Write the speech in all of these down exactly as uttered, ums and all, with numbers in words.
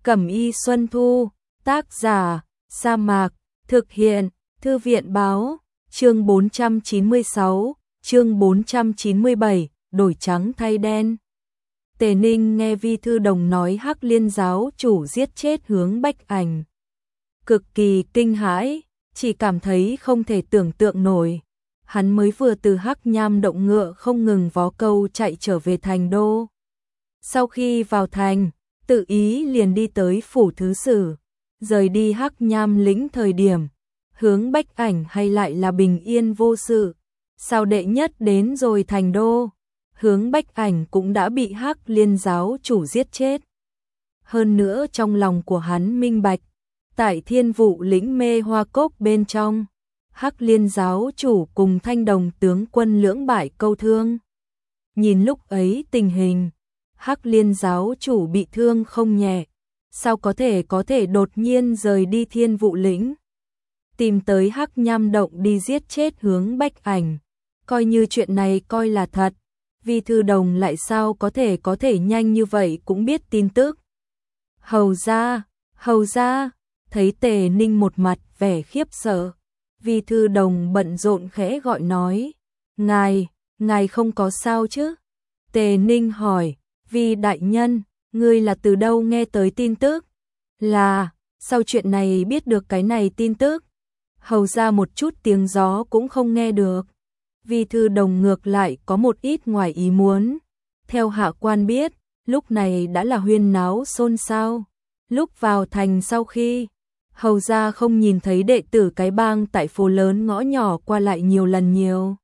Cẩm y Xuân Thu, tác giả, Sa Mạc, thực hiện, Thư viện báo, chương bốn trăm chín mươi sáu, chương bốn trăm chín mươi bảy, đổi trắng thay đen. Tề Ninh nghe Vi Thư Đồng nói Hắc Liên giáo chủ giết chết Hướng Bách Ảnh. Cực kỳ kinh hãi, chỉ cảm thấy không thể tưởng tượng nổi. Hắn mới vừa từ Hắc Nham động ngựa không ngừng vó câu chạy trở về thành đô. Sau khi vào thành, tự ý liền đi tới phủ thứ sử, rời đi Hắc Nham lĩnh thời điểm, Hướng Bách Ảnh hay lại là bình yên vô sự. Sao đệ nhất đến rồi thành đô, Hướng Bách Ảnh cũng đã bị Hắc Liên giáo chủ giết chết. Hơn nữa trong lòng của hắn minh bạch, tại Thiên Vụ lĩnh Mê Hoa Cốc bên trong, Hắc Liên giáo chủ cùng Thanh Đồng tướng quân lưỡng bại câu thương. Nhìn lúc ấy tình hình, Hắc Liên giáo chủ bị thương không nhẹ, sao có thể có thể đột nhiên rời đi Thiên Vụ lĩnh, tìm tới Hắc Nham động đi giết chết Hướng Bách Ảnh. Coi như chuyện này coi là thật, Vi Thư Đồng lại sao có thể có thể nhanh như vậy cũng biết tin tức. Hầu gia, hầu gia, thấy Tề Ninh một mặt vẻ khiếp sợ, Vi Thư Đồng bận rộn khẽ gọi nói, ngài, ngài không có sao chứ? Tề Ninh hỏi, Vi đại nhân, ngươi là từ đâu nghe tới tin tức? Là, sau chuyện này biết được cái này tin tức? Hầu ra một chút tiếng gió cũng không nghe được. Vi Thư Đồng ngược lại có một ít ngoài ý muốn. Theo hạ quan biết, lúc này đã là huyên náo xôn xao. Lúc vào thành sau khi, hầu ra không nhìn thấy đệ tử cái bang tại phố lớn ngõ nhỏ qua lại nhiều lần nhiều.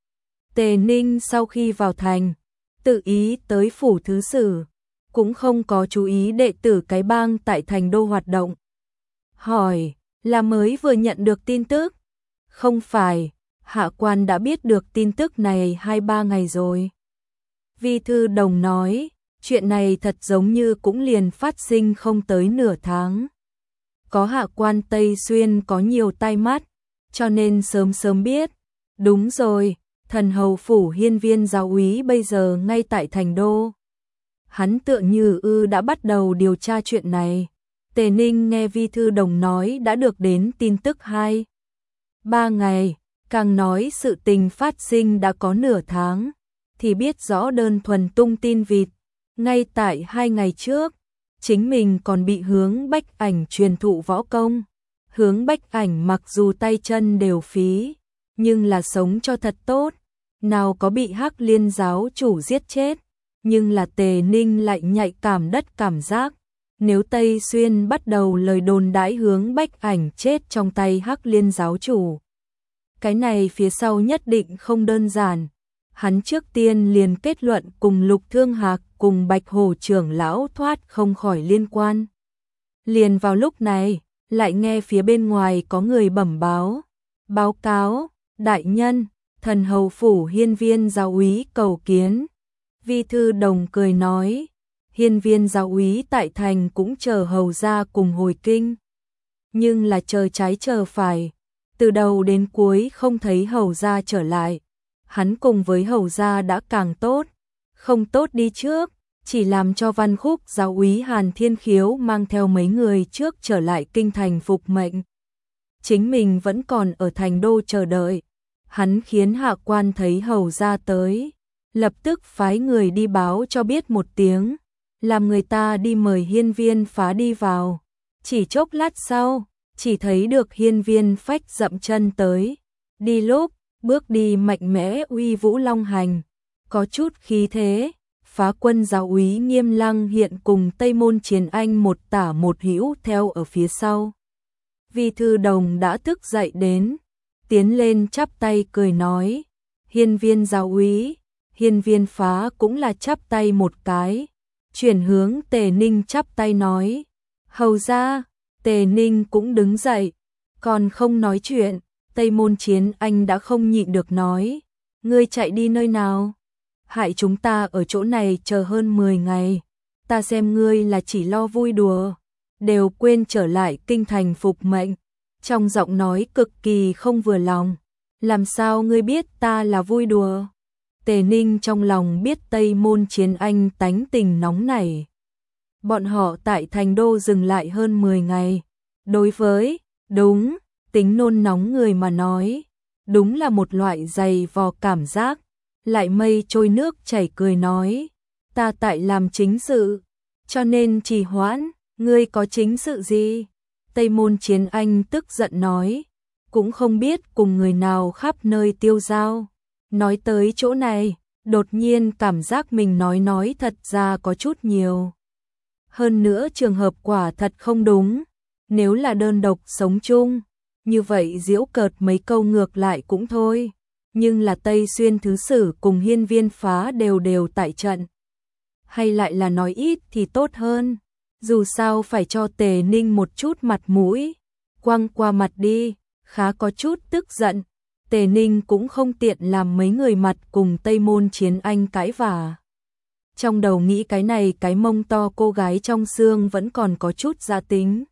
Tề Ninh sau khi vào thành, tự ý tới phủ thứ sử, cũng không có chú ý đệ tử cái bang tại thành đô hoạt động. Hỏi, là mới vừa nhận được tin tức? Không phải, hạ quan đã biết được tin tức này hai ba ngày rồi. Vi Thư Đồng nói, chuyện này thật giống như cũng liền phát sinh không tới nửa tháng. Có hạ quan Tây Xuyên có nhiều tai mắt, cho nên sớm sớm biết. Đúng rồi, thần hầu phủ hiên viên giáo úy bây giờ ngay tại thành đô. Hắn tựa như ư đã bắt đầu điều tra chuyện này. Tề Ninh nghe Vi Thư Đồng nói đã được đến tin tức hai ba ngày, càng nói sự tình phát sinh đã có nửa tháng, thì biết rõ đơn thuần tung tin vịt. Ngay tại hai ngày trước, chính mình còn bị Hướng Bách Ảnh truyền thụ võ công. Hướng Bách Ảnh mặc dù tay chân đều phí, nhưng là sống cho thật tốt, nào có bị Hắc Liên giáo chủ giết chết. Nhưng là Tề Ninh lại nhạy cảm đất cảm giác, nếu Tây Xuyên bắt đầu lời đồn đãi Hướng Bách Ảnh chết trong tay Hắc Liên giáo chủ, cái này phía sau nhất định không đơn giản. Hắn trước tiên liền kết luận cùng Lục Thương Hạc cùng Bạch Hổ trưởng lão thoát không khỏi liên quan. Liền vào lúc này, lại nghe phía bên ngoài có người bẩm báo. Báo cáo, đại nhân, thần hầu phủ hiên viên giáo úy cầu kiến. Vi Thư Đồng cười nói, hiên viên giáo úy tại thành cũng chờ hầu ra cùng hồi kinh. Nhưng là chờ trái chờ phải, từ đầu đến cuối không thấy hầu ra trở lại. Hắn cùng với hầu ra đã càng tốt, không tốt đi trước, chỉ làm cho Văn Khúc giáo úy Hàn Thiên Khiếu mang theo mấy người trước trở lại kinh thành phục mệnh. Chính mình vẫn còn ở thành đô chờ đợi. Hắn khiến hạ quan thấy hầu ra tới, lập tức phái người đi báo cho biết một tiếng, làm người ta đi mời hiên viên phá đi vào. Chỉ chốc lát sau, chỉ thấy được hiên viên phách dậm chân tới, đi lúc, bước đi mạnh mẽ uy vũ long hành, có chút khí thế. Phá quân giáo úy Nghiêm Lăng hiện cùng Tây Môn Chiến Anh một tả một hữu theo ở phía sau. Vi Thư Đồng đã thức dậy đến, tiến lên chắp tay cười nói, hiên viên giáo úy. Hiên viên phá cũng là chắp tay một cái, chuyển hướng Tề Ninh chắp tay nói, hầu ra. Tề Ninh cũng đứng dậy, còn không nói chuyện. Tây Môn Chiến Anh đã không nhịn được nói, ngươi chạy đi nơi nào? Hại chúng ta ở chỗ này chờ hơn mười ngày, ta xem ngươi là chỉ lo vui đùa, đều quên trở lại kinh thành phục mệnh. Trong giọng nói cực kỳ không vừa lòng, làm sao ngươi biết ta là vui đùa? Tề Ninh trong lòng biết Tây Môn Chiến Anh tánh tình nóng nảy, bọn họ tại thành đô dừng lại hơn mười ngày. Đối với, đúng, tính nôn nóng người mà nói, đúng là một loại dày vò cảm giác. Lại mây trôi nước chảy cười nói, ta tại làm chính sự, cho nên trì hoãn, ngươi có chính sự gì? Tây Môn Chiến Anh tức giận nói, cũng không biết cùng người nào khắp nơi tiêu dao. Nói tới chỗ này, đột nhiên cảm giác mình nói nói thật ra có chút nhiều. Hơn nữa trường hợp quả thật không đúng, nếu là đơn độc sống chung, như vậy giễu cợt mấy câu ngược lại cũng thôi. Nhưng là Tây Xuyên Thứ Sử cùng Hiên Viên Phá đều đều tại trận. Hay lại là nói ít thì tốt hơn, dù sao phải cho Tề Ninh một chút mặt mũi. Quăng qua mặt đi, khá có chút tức giận. Tề Ninh cũng không tiện làm mấy người mặt cùng Tây Môn Chiến Anh cãi vả. Trong đầu nghĩ cái này cái mông to cô gái trong xương vẫn còn có chút gia tính.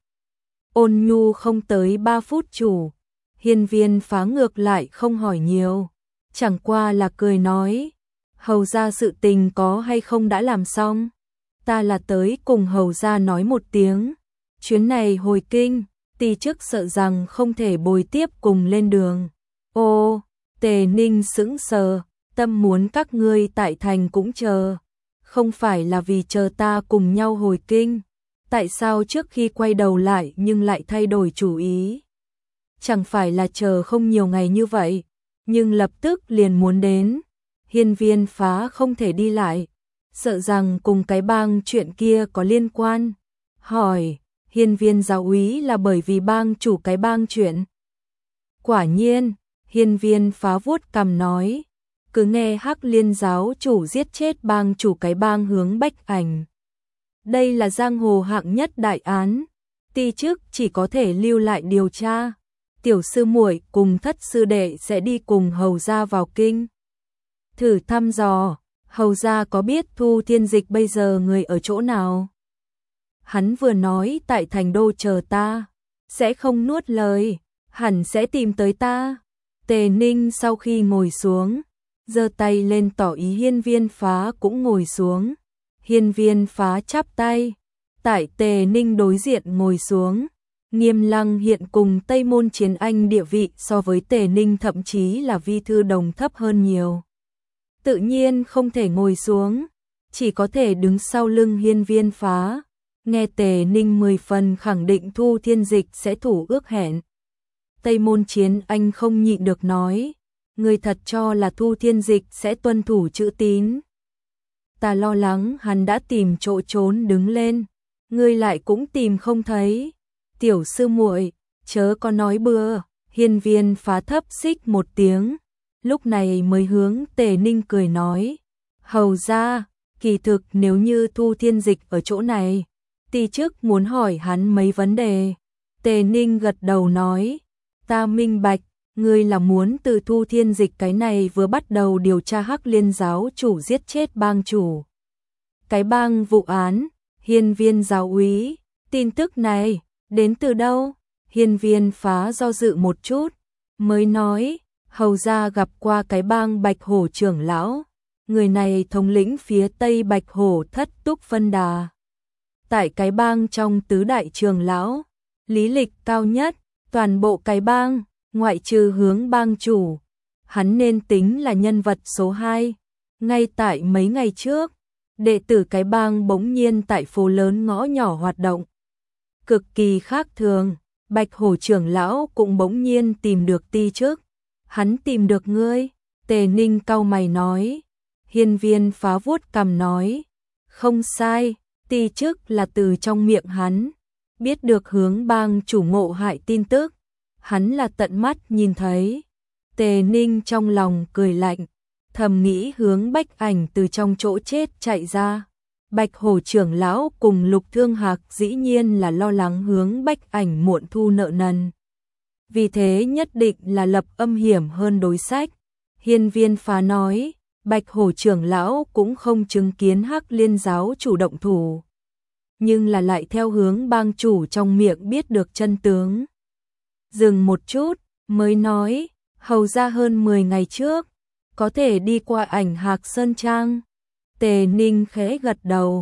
Ôn nhu không tới ba phút chủ, Hiên Viên Phá ngược lại không hỏi nhiều, chẳng qua là cười nói, hầu gia sự tình có hay không đã làm xong, ta là tới cùng hầu gia nói một tiếng, chuyến này hồi kinh, ti chức sợ rằng không thể bồi tiếp cùng lên đường. Ô, Tề Ninh sững sờ, tâm muốn các ngươi tại thành cũng chờ, không phải là vì chờ ta cùng nhau hồi kinh, tại sao trước khi quay đầu lại nhưng lại thay đổi chủ ý? Chẳng phải là chờ không nhiều ngày như vậy, nhưng lập tức liền muốn đến. Hiên Viên Phá không thể đi lại, sợ rằng cùng cái bang chuyện kia có liên quan. Hỏi, Hiên Viên giáo úy là bởi vì bang chủ cái bang chuyện? Quả nhiên, Hiên Viên Phá vuốt cằm nói, cứ nghe Hắc Liên giáo chủ giết chết bang chủ cái bang Hướng Bách Ảnh. Đây là giang hồ hạng nhất đại án, ti chức chỉ có thể lưu lại điều tra. Tiểu sư muội cùng thất sư đệ sẽ đi cùng hầu gia vào kinh. Thử thăm dò, hầu gia có biết Thu Thiên Dịch bây giờ người ở chỗ nào? Hắn vừa nói tại thành đô chờ ta, sẽ không nuốt lời, hẳn sẽ tìm tới ta. Tề Ninh sau khi ngồi xuống, giơ tay lên tỏ ý Hiên Viên Phá cũng ngồi xuống. Hiên Viên Phá chắp tay, tại Tề Ninh đối diện ngồi xuống. Nghiêm Lăng hiện cùng Tây Môn Chiến Anh địa vị so với Tề Ninh thậm chí là vi thư đồng thấp hơn nhiều. Tự nhiên không thể ngồi xuống, chỉ có thể đứng sau lưng Hiên Viên Phá. Nghe Tề Ninh mười phần khẳng định Thu Thiên Dịch sẽ thủ ước hẹn. Tây Môn Chiến Anh không nhịn được nói, người thật cho là Thu Thiên Dịch sẽ tuân thủ chữ tín. Ta lo lắng hắn đã tìm chỗ trốn đứng lên, ngươi lại cũng tìm không thấy. Tiểu sư muội, chớ có nói bừa. Hiên Viên Phá thấp xích một tiếng, lúc này mới hướng Tề Ninh cười nói, hầu ra, kỳ thực nếu như Thu Thiên Dịch ở chỗ này, ti chức muốn hỏi hắn mấy vấn đề. Tề Ninh gật đầu nói, ta minh bạch, ngươi là muốn từ Thu Thiên Dịch cái này vừa bắt đầu điều tra Hắc Liên giáo chủ giết chết bang chủ cái bang vụ án. Hiên Viên giáo úy, tin tức này đến từ đâu? Hiên Viên Phá do dự một chút, mới nói, hầu ra gặp qua cái bang Bạch Hổ trưởng lão, người này thống lĩnh phía Tây Bạch Hổ thất túc phân đà. Tại cái bang trong tứ đại trưởng lão, lý lịch cao nhất, toàn bộ cái bang, ngoại trừ Hướng bang chủ, hắn nên tính là nhân vật số hai. Ngay tại mấy ngày trước, đệ tử cái bang bỗng nhiên tại phố lớn ngõ nhỏ hoạt động. Cực kỳ khác thường, Bạch Hổ trưởng lão cũng bỗng nhiên tìm được ti chức. Hắn tìm được ngươi? Tề Ninh cau mày nói. Hiên Viên Phá vuốt cằm nói, không sai, ti chức là từ trong miệng hắn biết được Hướng bang chủ ngộ hại tin tức, hắn là tận mắt nhìn thấy. Tề Ninh trong lòng cười lạnh, thầm nghĩ Hướng Bách Ảnh từ trong chỗ chết chạy ra. Bạch Hổ trưởng lão cùng Lục Thương Hạc dĩ nhiên là lo lắng Hướng Bách Ảnh muộn thu nợ nần, vì thế nhất định là lập âm hiểm hơn đối sách. Hiên Viên Phá nói, Bạch Hổ trưởng lão cũng không chứng kiến Hắc Liên giáo chủ động thủ, nhưng là lại theo Hướng bang chủ trong miệng biết được chân tướng. Dừng một chút, mới nói, hầu ra hơn mười ngày trước, có thể đi qua Ảnh Hạc Sơn Trang. Tề Ninh khẽ gật đầu,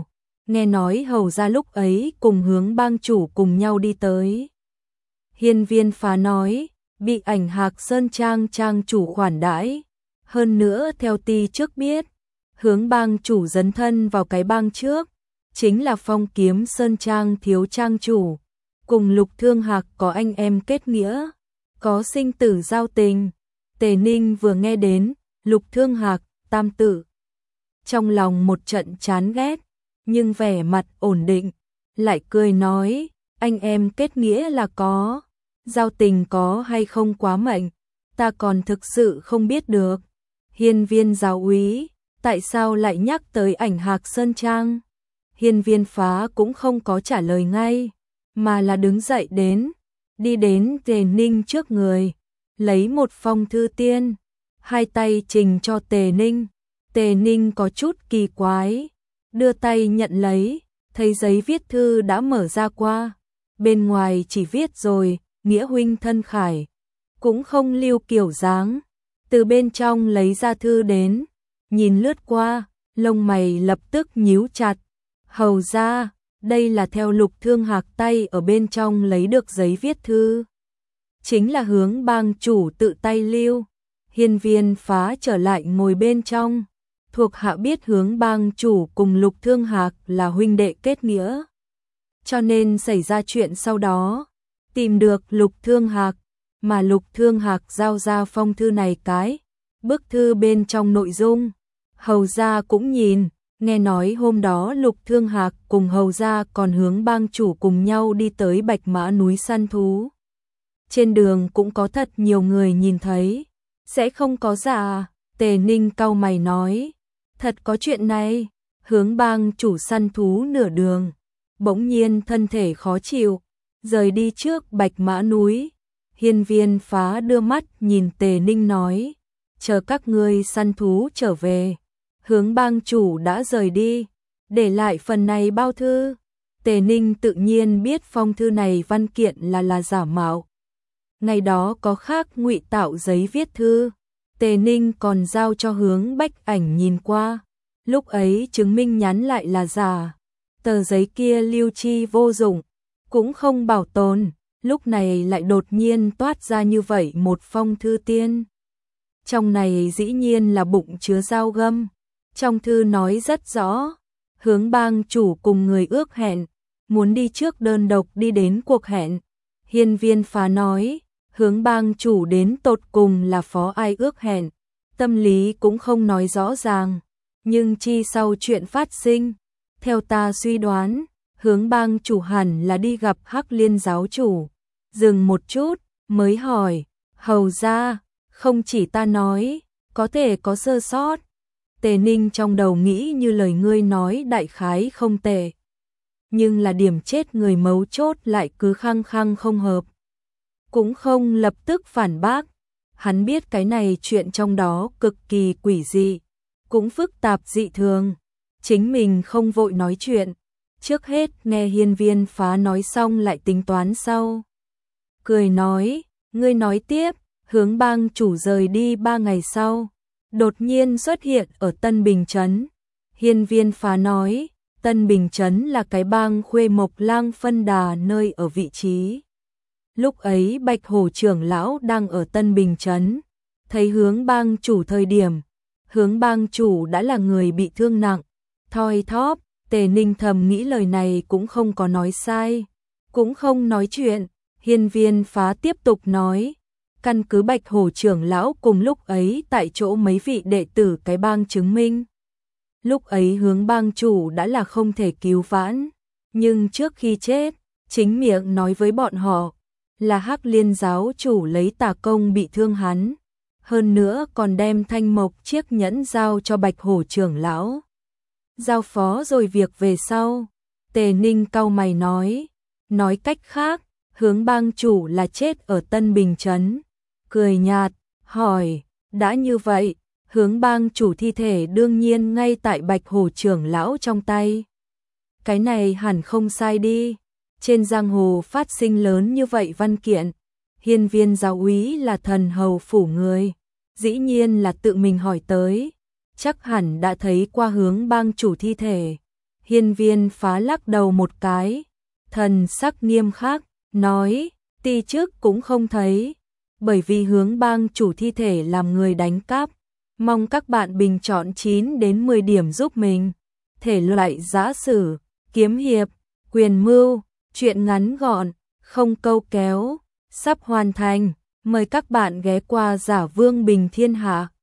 nghe nói hầu ra lúc ấy cùng Hướng bang chủ cùng nhau đi tới. Hiên Viên Phá nói, bị Ảnh Hạc Sơn Trang trang chủ khoản đãi, hơn nữa theo ti trước biết, Hướng bang chủ dấn thân vào cái bang trước, chính là Phong Kiếm Sơn Trang thiếu trang chủ, cùng Lục Thương Hạc có anh em kết nghĩa, có sinh tử giao tình. Tề Ninh vừa nghe đến Lục Thương Hạc, tam tử, trong lòng một trận chán ghét, nhưng vẻ mặt ổn định, lại cười nói, anh em kết nghĩa là có, giao tình có hay không quá mạnh, ta còn thực sự không biết được. Hiên Viên giáo úy, tại sao lại nhắc tới Ảnh Hạc Sơn Trang? Hiên Viên Phá cũng không có trả lời ngay, mà là đứng dậy đến, đi đến Tề Ninh trước người, lấy một phong thư tiên, hai tay trình cho Tề Ninh. Tề Ninh có chút kỳ quái, đưa tay nhận lấy, thấy giấy viết thư đã mở ra qua, bên ngoài chỉ viết rồi, nghĩa huynh thân khải, cũng không lưu kiểu dáng. Từ bên trong lấy ra thư đến, nhìn lướt qua, lông mày lập tức nhíu chặt. Hầu ra, đây là theo Lục Thương Hạc tay ở bên trong lấy được giấy viết thư. Chính là Hướng bang chủ tự tay lưu. Hiên Viên Phá trở lại ngồi bên trong. Thuộc hạ biết Hướng bang chủ cùng Lục Thương Hạc là huynh đệ kết nghĩa, cho nên xảy ra chuyện sau đó, tìm được Lục Thương Hạc, mà Lục Thương Hạc giao ra phong thư này cái. Bức thư bên trong nội dung, hầu gia cũng nhìn, nghe nói hôm đó Lục Thương Hạc cùng hầu gia còn Hướng bang chủ cùng nhau đi tới Bạch Mã núi săn thú. Trên đường cũng có thật nhiều người nhìn thấy, sẽ không có giả. Tề Ninh cau mày nói, thật có chuyện này. Hướng bang chủ săn thú nửa đường, bỗng nhiên thân thể khó chịu, rời đi trước Bạch Mã núi. Hiên Viên Phá đưa mắt nhìn Tề Ninh nói, chờ các ngươi săn thú trở về, Hướng bang chủ đã rời đi, để lại phần này bao thư. Tề Ninh tự nhiên biết phong thư này văn kiện là là giả mạo. Ngày đó có khác ngụy tạo giấy viết thư, Tề Ninh còn giao cho Hướng Bách Ảnh nhìn qua, lúc ấy chứng minh nhắn lại là giả. Tờ giấy kia lưu chi vô dụng, cũng không bảo tồn, lúc này lại đột nhiên toát ra như vậy một phong thư tiên. Trong này dĩ nhiên là bụng chứa dao găm. Trong thư nói rất rõ, Hướng bang chủ cùng người ước hẹn, muốn đi trước đơn độc đi đến cuộc hẹn. Hiên Viên Phá nói, Hướng bang chủ đến tột cùng là phó ai ước hẹn, tâm lý cũng không nói rõ ràng, nhưng chi sau chuyện phát sinh, theo ta suy đoán, Hướng bang chủ hẳn là đi gặp Hắc Liên giáo chủ. Dừng một chút, mới hỏi, hầu ra, không chỉ ta nói, có thể có sơ sót. Tề Ninh trong đầu nghĩ như lời ngươi nói đại khái không tệ, nhưng là điểm chết người mấu chốt lại cứ khăng khăng không hợp. Cũng không lập tức phản bác, hắn biết cái này chuyện trong đó cực kỳ quỷ dị, cũng phức tạp dị thường, chính mình không vội nói chuyện, trước hết nghe Hiên Viên Phá nói xong lại tính toán sau. Cười nói, ngươi nói tiếp. Hướng bang chủ rời đi ba ngày sau, đột nhiên xuất hiện ở Tân Bình Trấn. Hiên Viên Phá nói, Tân Bình Trấn là cái bang Khuê Mộc Lang phân đà nơi ở vị trí. Lúc ấy Bạch Hổ trưởng lão đang ở Tân Bình Trấn, thấy Hướng bang chủ thời điểm, Hướng bang chủ đã là người bị thương nặng, thoi thóp. Tề Ninh thầm nghĩ lời này cũng không có nói sai, cũng không nói chuyện. Hiên Viên Phá tiếp tục nói, căn cứ Bạch Hổ trưởng lão cùng lúc ấy tại chỗ mấy vị đệ tử cái bang chứng minh, lúc ấy Hướng bang chủ đã là không thể cứu vãn, nhưng trước khi chết, chính miệng nói với bọn họ là Hắc Liên giáo chủ lấy tà công bị thương hắn, hơn nữa còn đem thanh mộc chiếc nhẫn giao cho Bạch Hổ trưởng lão. Giao phó rồi việc về sau. Tề Ninh cau mày nói, nói cách khác, Hướng bang chủ là chết ở Tân Bình Trấn. Cười nhạt, hỏi, đã như vậy, Hướng bang chủ thi thể đương nhiên ngay tại Bạch Hổ trưởng lão trong tay. Cái này hẳn không sai đi, trên giang hồ phát sinh lớn như vậy văn kiện, Hiên Viên giáo úy là thần hầu phủ người, dĩ nhiên là tự mình hỏi tới, chắc hẳn đã thấy qua Hướng bang chủ thi thể. Hiên Viên Phá lắc đầu một cái, thần sắc nghiêm khắc, nói, ti trước cũng không thấy, bởi vì hướng bang chủ thi thể làm người đánh cắp, mong các bạn bình chọn chín đến mười điểm giúp mình. Thể loại giã sử, kiếm hiệp, quyền mưu, truyện ngắn gọn, không câu kéo, sắp hoàn thành, mời các bạn ghé qua Giả Vương Bình Thiên Hạ.